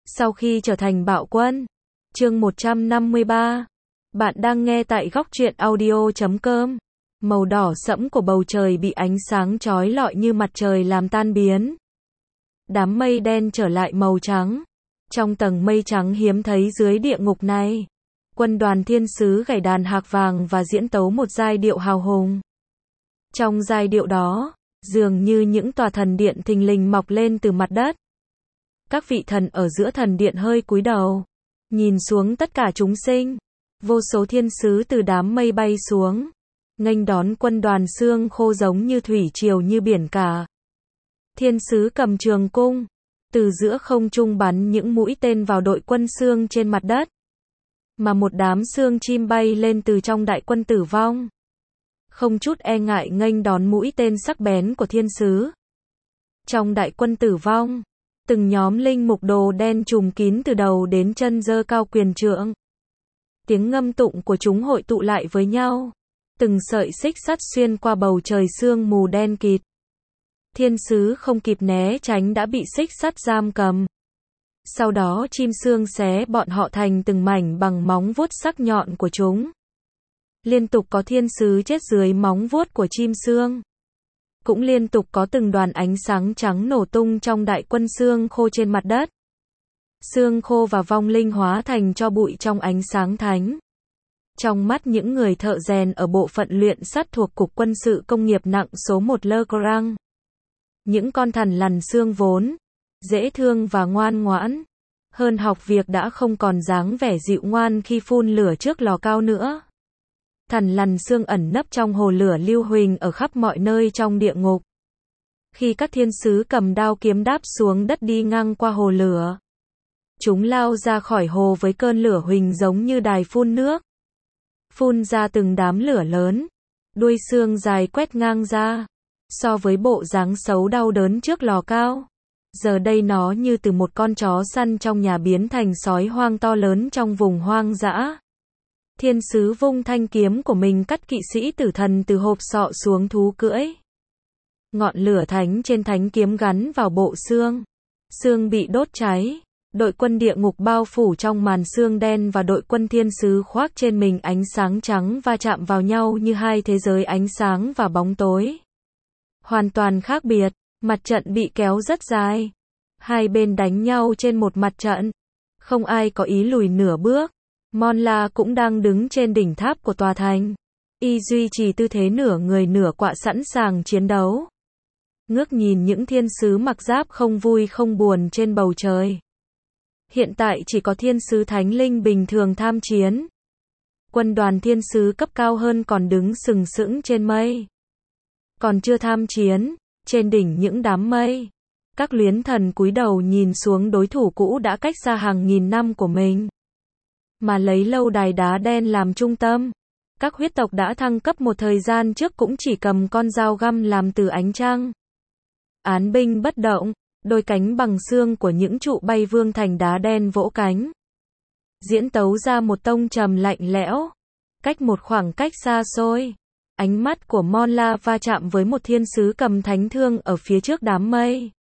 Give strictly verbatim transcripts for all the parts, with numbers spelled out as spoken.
Sau khi trở thành bạo quân. Chương một trăm năm mươi ba. Bạn đang nghe tại góc truyện audio chấm com. Màu đỏ sẫm của bầu trời bị ánh sáng chói lọi như mặt trời làm tan biến. Đám mây đen trở lại màu trắng. Trong tầng mây trắng hiếm thấy dưới địa ngục này, quân đoàn thiên sứ gảy đàn hạc vàng và diễn tấu một giai điệu hào hùng. Trong giai điệu đó, dường như những tòa thần điện thình lình mọc lên từ mặt đất. Các vị thần ở giữa thần điện hơi cúi đầu, nhìn xuống tất cả chúng sinh. Vô số thiên sứ từ đám mây bay xuống, nghênh đón quân đoàn xương khô giống như thủy triều như biển cả. Thiên sứ cầm trường cung, từ giữa không trung bắn những mũi tên vào đội quân xương trên mặt đất. Mà một đám xương chim bay lên từ trong đại quân tử vong, không chút e ngại nghênh đón mũi tên sắc bén của thiên sứ. Trong đại quân tử vong, từng nhóm linh mục đồ đen trùm kín từ đầu đến chân giơ cao quyền trượng. Tiếng ngâm tụng của chúng hội tụ lại với nhau. Từng sợi xích sắt xuyên qua bầu trời sương mù đen kịt. Thiên sứ không kịp né tránh đã bị xích sắt giam cầm. Sau đó chim sương xé bọn họ thành từng mảnh bằng móng vuốt sắc nhọn của chúng. Liên tục có thiên sứ chết dưới móng vuốt của chim sương. Cũng liên tục có từng đoàn ánh sáng trắng nổ tung trong đại quân xương khô trên mặt đất. Xương khô và vong linh hóa thành tro bụi trong ánh sáng thánh. Trong mắt những người thợ rèn ở bộ phận luyện sắt thuộc Cục Quân sự Công nghiệp nặng số một Le Grand, những con thằn lằn xương vốn dễ thương và ngoan ngoãn hơn học việc đã không còn dáng vẻ dịu ngoan khi phun lửa trước lò cao nữa. Thằn lằn xương ẩn nấp trong hồ lửa lưu huỳnh ở khắp mọi nơi trong địa ngục. Khi các thiên sứ cầm đao kiếm đáp xuống đất đi ngang qua hồ lửa, chúng lao ra khỏi hồ với cơn lửa huỳnh giống như đài phun nước. Phun ra từng đám lửa lớn, đuôi xương dài quét ngang ra. So với bộ dáng xấu đau đớn trước lò cao, giờ đây nó như từ một con chó săn trong nhà biến thành sói hoang to lớn trong vùng hoang dã. Thiên sứ vung thanh kiếm của mình cắt kỵ sĩ tử thần từ hộp sọ xuống thú cưỡi. Ngọn lửa thánh trên thánh kiếm gắn vào bộ xương. Xương bị đốt cháy. Đội quân địa ngục bao phủ trong màn xương đen và đội quân thiên sứ khoác trên mình ánh sáng trắng va chạm vào nhau như hai thế giới ánh sáng và bóng tối. Hoàn toàn khác biệt, mặt trận bị kéo rất dài. Hai bên đánh nhau trên một mặt trận. Không ai có ý lùi nửa bước. Mon-la cũng đang đứng trên đỉnh tháp của tòa thành. Y duy trì tư thế nửa người nửa quạ sẵn sàng chiến đấu. Ngước nhìn những thiên sứ mặc giáp không vui không buồn trên bầu trời. Hiện tại chỉ có thiên sứ thánh linh bình thường tham chiến. Quân đoàn thiên sứ cấp cao hơn còn đứng sừng sững trên mây. Còn chưa tham chiến, trên đỉnh những đám mây, các luyến thần cúi đầu nhìn xuống đối thủ cũ đã cách xa hàng nghìn năm của mình. Mà lấy lâu đài đá đen làm trung tâm, các huyết tộc đã thăng cấp một thời gian trước cũng chỉ cầm con dao găm làm từ ánh trăng. Án binh bất động, đôi cánh bằng xương của những trụ bay vương thành đá đen vỗ cánh. Diễn tấu ra một tông trầm lạnh lẽo, cách một khoảng cách xa xôi. Ánh mắt của Mon-la va chạm với một thiên sứ cầm thánh thương ở phía trước đám mây.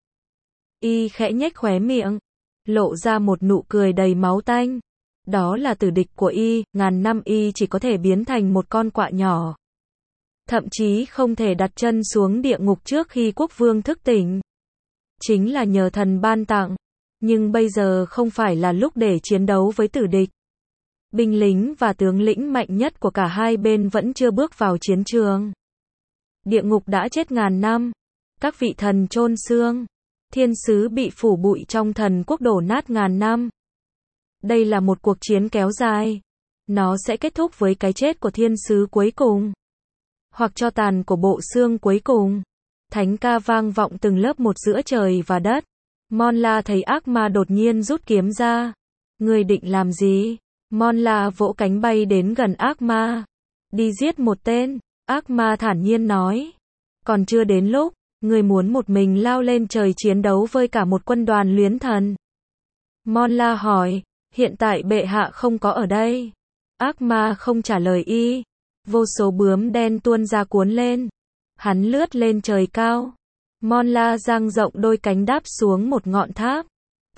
Y khẽ nhếch khóe miệng, lộ ra một nụ cười đầy máu tanh. Đó là tử địch của Y, ngàn năm Y chỉ có thể biến thành một con quạ nhỏ. Thậm chí không thể đặt chân xuống địa ngục trước khi quốc vương thức tỉnh. Chính là nhờ thần ban tặng. Nhưng bây giờ không phải là lúc để chiến đấu với tử địch. Binh lính và tướng lĩnh mạnh nhất của cả hai bên vẫn chưa bước vào chiến trường. Địa ngục đã chết ngàn năm. Các vị thần chôn xương. Thiên sứ bị phủ bụi trong thần quốc đổ nát ngàn năm. Đây là một cuộc chiến kéo dài. Nó sẽ kết thúc với cái chết của thiên sứ cuối cùng. Hoặc cho tàn của bộ xương cuối cùng. Thánh ca vang vọng từng lớp một giữa trời và đất. Mon-la thấy ác ma đột nhiên rút kiếm ra. Ngươi định làm gì? Mon-la vỗ cánh bay đến gần ác ma. Đi giết một tên. Ác ma thản nhiên nói. Còn chưa đến lúc, ngươi muốn một mình lao lên trời chiến đấu với cả một quân đoàn luyến thần. Mon-la hỏi, hiện tại bệ hạ không có ở đây. Ác ma không trả lời y. Vô số bướm đen tuôn ra cuốn lên. Hắn lướt lên trời cao. Mon-la dang rộng đôi cánh đáp xuống một ngọn tháp.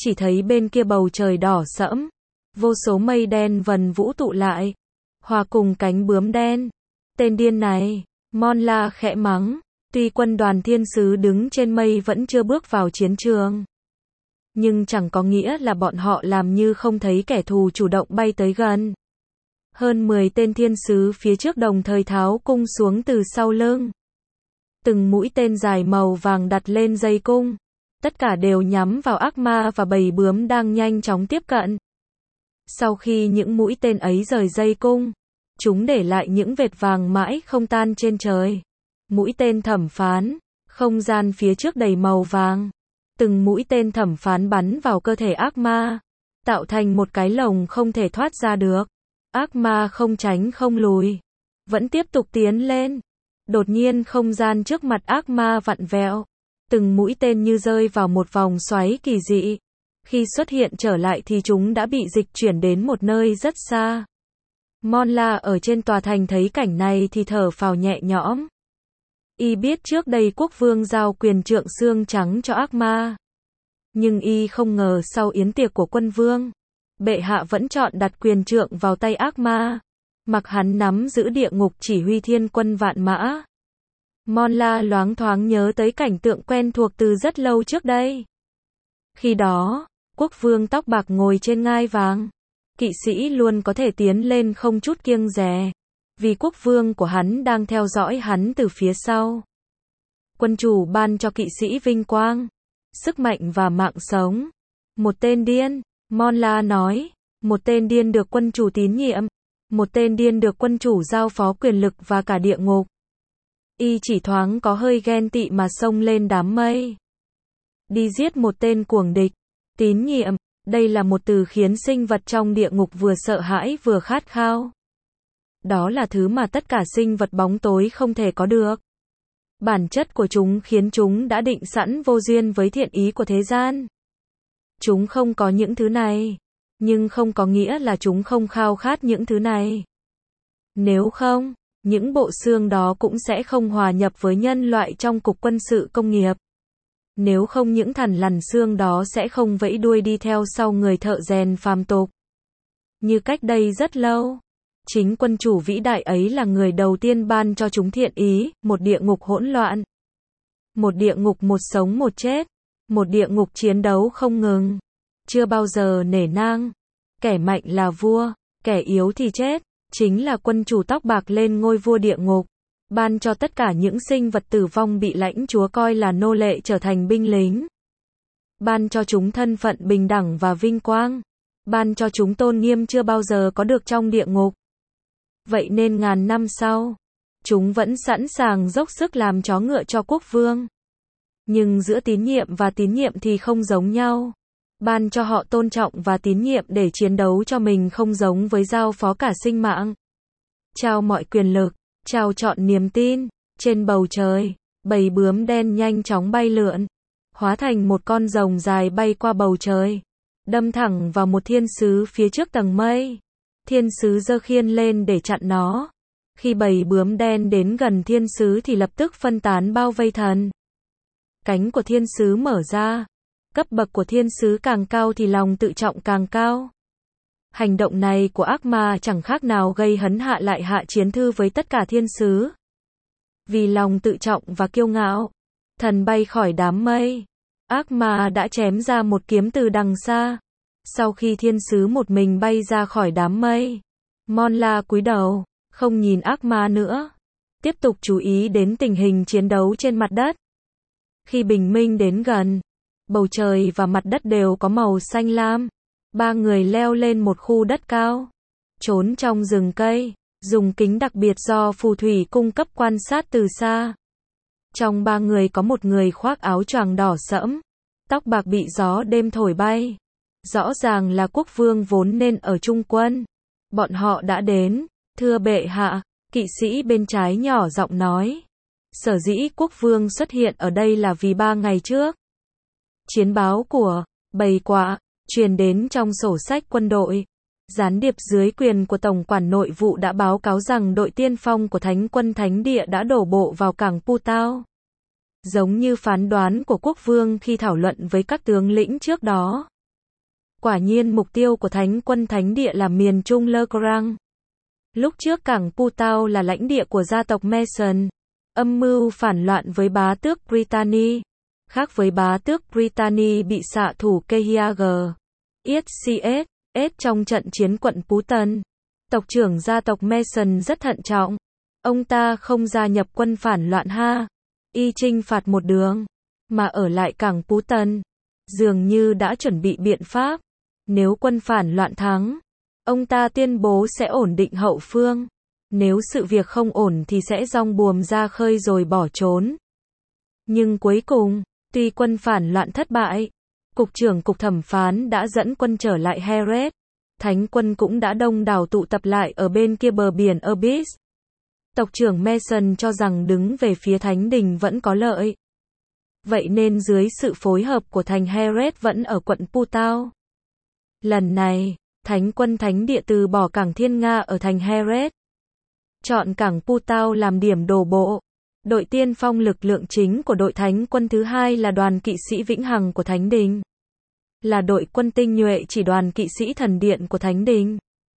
chỉ thấy bên kia bầu trời đỏ sẫm, vô số mây đen vần vũ tụ lại, hòa cùng cánh bướm đen. Tên điên này, Mon La khẽ mắng, tuy quân đoàn thiên sứ đứng trên mây vẫn chưa bước vào chiến trường. Nhưng chẳng có nghĩa là bọn họ làm như không thấy kẻ thù chủ động bay tới gần. Hơn mười tên thiên sứ phía trước đồng thời tháo cung xuống từ sau lưng. Từng mũi tên dài màu vàng đặt lên dây cung. Tất cả đều nhắm vào ác ma và bầy bướm đang nhanh chóng tiếp cận. Sau khi những mũi tên ấy rời dây cung, chúng để lại những vệt vàng mãi không tan trên trời. Mũi tên thẩm phán, không gian phía trước đầy màu vàng. Từng mũi tên thẩm phán bắn vào cơ thể ác ma, tạo thành một cái lồng không thể thoát ra được. Ác ma không tránh không lùi, vẫn tiếp tục tiến lên. Đột nhiên không gian trước mặt ác ma vặn vẹo. Từng mũi tên như rơi vào một vòng xoáy kỳ dị. Khi xuất hiện trở lại thì chúng đã bị dịch chuyển đến một nơi rất xa. Mon La ở trên tòa thành thấy cảnh này thì thở phào nhẹ nhõm. Y biết trước đây quốc vương giao quyền trượng xương trắng cho ác ma. Nhưng y không ngờ sau yến tiệc của quân vương, bệ hạ vẫn chọn đặt quyền trượng vào tay ác ma, mặc hắn nắm giữ địa ngục chỉ huy thiên quân vạn mã. Mon La loáng thoáng nhớ tới cảnh tượng quen thuộc từ rất lâu trước đây. Khi đó, quốc vương tóc bạc ngồi trên ngai vàng. Kỵ sĩ luôn có thể tiến lên không chút kiêng dè, vì quốc vương của hắn đang theo dõi hắn từ phía sau. Quân chủ ban cho kỵ sĩ vinh quang, sức mạnh và mạng sống. Một tên điên, Mon La nói, một tên điên được quân chủ tín nhiệm, một tên điên được quân chủ giao phó quyền lực và cả địa ngục. Y chỉ thoáng có hơi ghen tị mà xông lên đám mây. Đi giết một tên cuồng địch. Tín nhiệm, đây là một từ khiến sinh vật trong địa ngục vừa sợ hãi vừa khát khao. Đó là thứ mà tất cả sinh vật bóng tối không thể có được. Bản chất của chúng khiến chúng đã định sẵn vô duyên với thiện ý của thế gian. Chúng không có những thứ này, nhưng không có nghĩa là chúng không khao khát những thứ này. Nếu không, những bộ xương đó cũng sẽ không hòa nhập với nhân loại trong cục quân sự công nghiệp. Nếu không những thằn lằn xương đó sẽ không vẫy đuôi đi theo sau người thợ rèn phàm tục. Như cách đây rất lâu, chính quân chủ vĩ đại ấy là người đầu tiên ban cho chúng thiện ý, một địa ngục hỗn loạn. Một địa ngục một sống một chết. Một địa ngục chiến đấu không ngừng. Chưa bao giờ nể nang. Kẻ mạnh là vua, kẻ yếu thì chết. Chính là quân chủ tóc bạc lên ngôi vua địa ngục. Ban cho tất cả những sinh vật tử vong bị lãnh chúa coi là nô lệ trở thành binh lính. Ban cho chúng thân phận bình đẳng và vinh quang. Ban cho chúng tôn nghiêm chưa bao giờ có được trong địa ngục. Vậy nên ngàn năm sau, chúng vẫn sẵn sàng dốc sức làm chó ngựa cho quốc vương. Nhưng giữa tín nhiệm và tín nhiệm thì không giống nhau. Ban cho họ tôn trọng và tín nhiệm để chiến đấu cho mình không giống với giao phó cả sinh mạng. Trao mọi quyền lực, trao trọn niềm tin. Trên bầu trời, bầy bướm đen nhanh chóng bay lượn, hóa thành một con rồng dài bay qua bầu trời, đâm thẳng vào một thiên sứ phía trước tầng mây. Thiên sứ giơ khiên lên để chặn nó. Khi bầy bướm đen đến gần thiên sứ thì lập tức phân tán bao vây thần. Cánh của thiên sứ mở ra. Cấp bậc của thiên sứ càng cao thì lòng tự trọng càng cao. Hành động này của ác ma chẳng khác nào gây hấn hạ lại hạ chiến thư với tất cả thiên sứ. Vì lòng tự trọng và kiêu ngạo, thần bay khỏi đám mây. Ác ma đã chém ra một kiếm từ đằng xa. Sau khi thiên sứ một mình bay ra khỏi đám mây, Mon La cúi đầu, không nhìn ác ma nữa. Tiếp tục chú ý đến tình hình chiến đấu trên mặt đất. Khi bình minh đến gần, bầu trời và mặt đất đều có màu xanh lam. Ba người leo lên một khu đất cao, trốn trong rừng cây, dùng kính đặc biệt do phù thủy cung cấp quan sát từ xa. Trong ba người có một người khoác áo choàng đỏ sẫm, tóc bạc bị gió đêm thổi bay. Rõ ràng là quốc vương vốn nên ở trung quân. Bọn họ đã đến, thưa bệ hạ, kỵ sĩ bên trái nhỏ giọng nói. Sở dĩ quốc vương xuất hiện ở đây là vì ba ngày trước. Chiến báo của bầy quạ truyền đến trong sổ sách quân đội. Gián điệp dưới quyền của Tổng quản nội vụ đã báo cáo rằng đội tiên phong của Thánh quân Thánh địa đã đổ bộ vào cảng Putao. Giống như phán đoán của quốc vương khi thảo luận với các tướng lĩnh trước đó. Quả nhiên mục tiêu của Thánh quân thánh địa là miền Trung Le Grand. Lúc trước cảng Putao là lãnh địa của gia tộc Mason, âm mưu phản loạn với bá tước Brittany. Khác với bá tước Brittany bị xạ thủ Kehiag Cs trong trận chiến quận Phú Tân, tộc trưởng gia tộc Mason rất thận trọng. Ông ta không gia nhập quân phản loạn ha, y chinh phạt một đường, mà ở lại cảng Phú Tân, dường như đã chuẩn bị biện pháp. Nếu quân phản loạn thắng, ông ta tuyên bố sẽ ổn định hậu phương. Nếu sự việc không ổn thì sẽ dong buồm ra khơi rồi bỏ trốn. Nhưng cuối cùng, tuy quân phản loạn thất bại, Cục trưởng Cục Thẩm phán đã dẫn quân trở lại Heret. Thánh quân cũng đã đông đảo tụ tập lại ở bên kia bờ biển Abyss. Tộc trưởng Mason cho rằng đứng về phía Thánh đình vẫn có lợi. Vậy nên dưới sự phối hợp của thành Heret vẫn ở quận Putao. Lần này, Thánh quân thánh địa từ bỏ cảng Thiên Nga ở thành Heret, chọn cảng Putao làm điểm đổ bộ. Đội tiên phong lực lượng chính của đội Thánh quân thứ hai là đoàn kỵ sĩ Vĩnh Hằng của Thánh đình. Là đội quân tinh nhuệ chỉ đoàn kỵ sĩ thần điện của Thánh đình.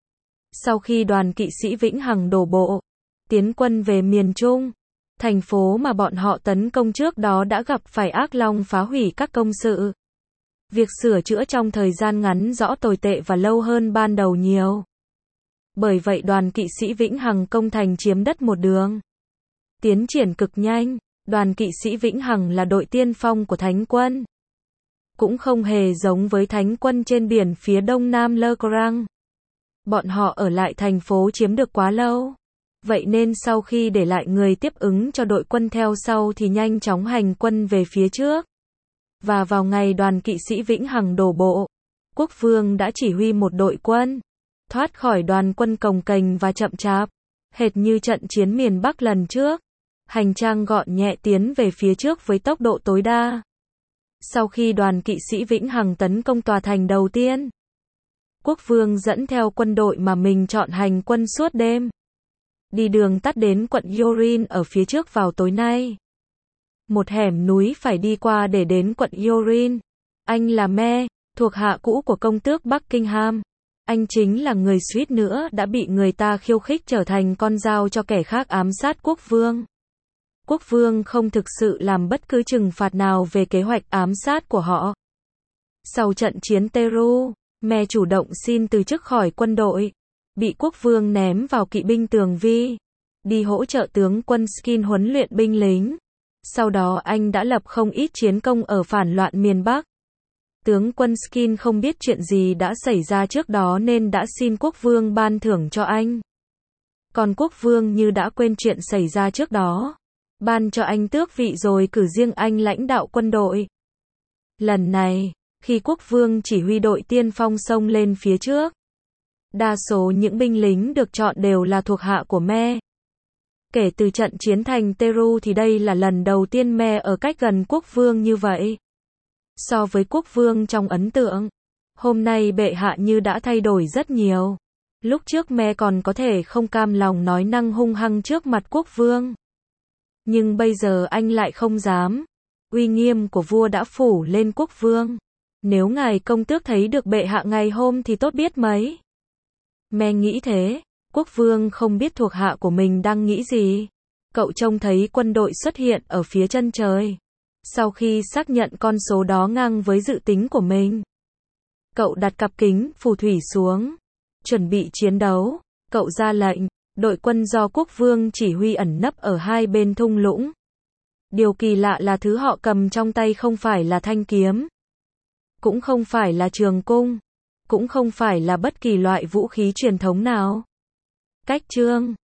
Sau khi đoàn kỵ sĩ Vĩnh Hằng đổ bộ, tiến quân về miền Trung, thành phố mà bọn họ tấn công trước đó đã gặp phải ác long phá hủy các công sự. Việc sửa chữa trong thời gian ngắn rõ tồi tệ và lâu hơn ban đầu nhiều. Bởi vậy đoàn kỵ sĩ Vĩnh Hằng công thành chiếm đất một đường. Tiến triển cực nhanh, đoàn kỵ sĩ Vĩnh Hằng là đội tiên phong của Thánh quân. Cũng không hề giống với Thánh quân trên biển phía đông nam Le Grand. Bọn họ ở lại thành phố chiếm được quá lâu. Vậy nên sau khi để lại người tiếp ứng cho đội quân theo sau thì nhanh chóng hành quân về phía trước. Và vào ngày đoàn kỵ sĩ Vĩnh Hằng đổ bộ, quốc vương đã chỉ huy một đội quân thoát khỏi đoàn quân cồng kềnh và chậm chạp, hệt như trận chiến miền Bắc lần trước. Hành trang gọn nhẹ tiến về phía trước với tốc độ tối đa. Sau khi đoàn kỵ sĩ Vĩnh Hằng tấn công tòa thành đầu tiên, quốc vương dẫn theo quân đội mà mình chọn hành quân suốt đêm, đi đường tắt đến quận Yorin ở phía trước vào tối nay. Một hẻm núi phải đi qua để đến quận Yorin. Anh là Me, thuộc hạ cũ của công tước Buckingham. Anh chính là người suýt nữa đã bị người ta khiêu khích trở thành con dao cho kẻ khác ám sát quốc vương. Quốc vương không thực sự làm bất cứ trừng phạt nào về kế hoạch ám sát của họ. Sau trận chiến Teru, Me chủ động xin từ chức khỏi quân đội, bị quốc vương ném vào kỵ binh tường vi, đi hỗ trợ tướng quân Skin huấn luyện binh lính. Sau đó anh đã lập không ít chiến công ở phản loạn miền Bắc. Tướng quân Skin không biết chuyện gì đã xảy ra trước đó nên đã xin quốc vương ban thưởng cho anh. Còn quốc vương như đã quên chuyện xảy ra trước đó, ban cho anh tước vị rồi cử riêng anh lãnh đạo quân đội. Lần này, khi quốc vương chỉ huy đội tiên phong xông lên phía trước, đa số những binh lính được chọn đều là thuộc hạ của Me. Kể từ trận chiến thành Teru thì đây là lần đầu tiên Me ở cách gần quốc vương như vậy. So với quốc vương trong ấn tượng, hôm nay bệ hạ như đã thay đổi rất nhiều. Lúc trước Me còn có thể không cam lòng nói năng hung hăng trước mặt quốc vương. Nhưng bây giờ anh lại không dám. Uy nghiêm của vua đã phủ lên quốc vương. Nếu ngài công tước thấy được bệ hạ ngày hôm thì tốt biết mấy. Me nghĩ thế. Quốc vương không biết thuộc hạ của mình đang nghĩ gì. Cậu trông thấy quân đội xuất hiện ở phía chân trời. Sau khi xác nhận con số đó ngang với dự tính của mình, cậu đặt cặp kính phù thủy xuống, chuẩn bị chiến đấu. Cậu ra lệnh, đội quân do quốc vương chỉ huy ẩn nấp ở hai bên thung lũng. Điều kỳ lạ là thứ họ cầm trong tay không phải là thanh kiếm, cũng không phải là trường cung, cũng không phải là bất kỳ loại vũ khí truyền thống nào. Cách chương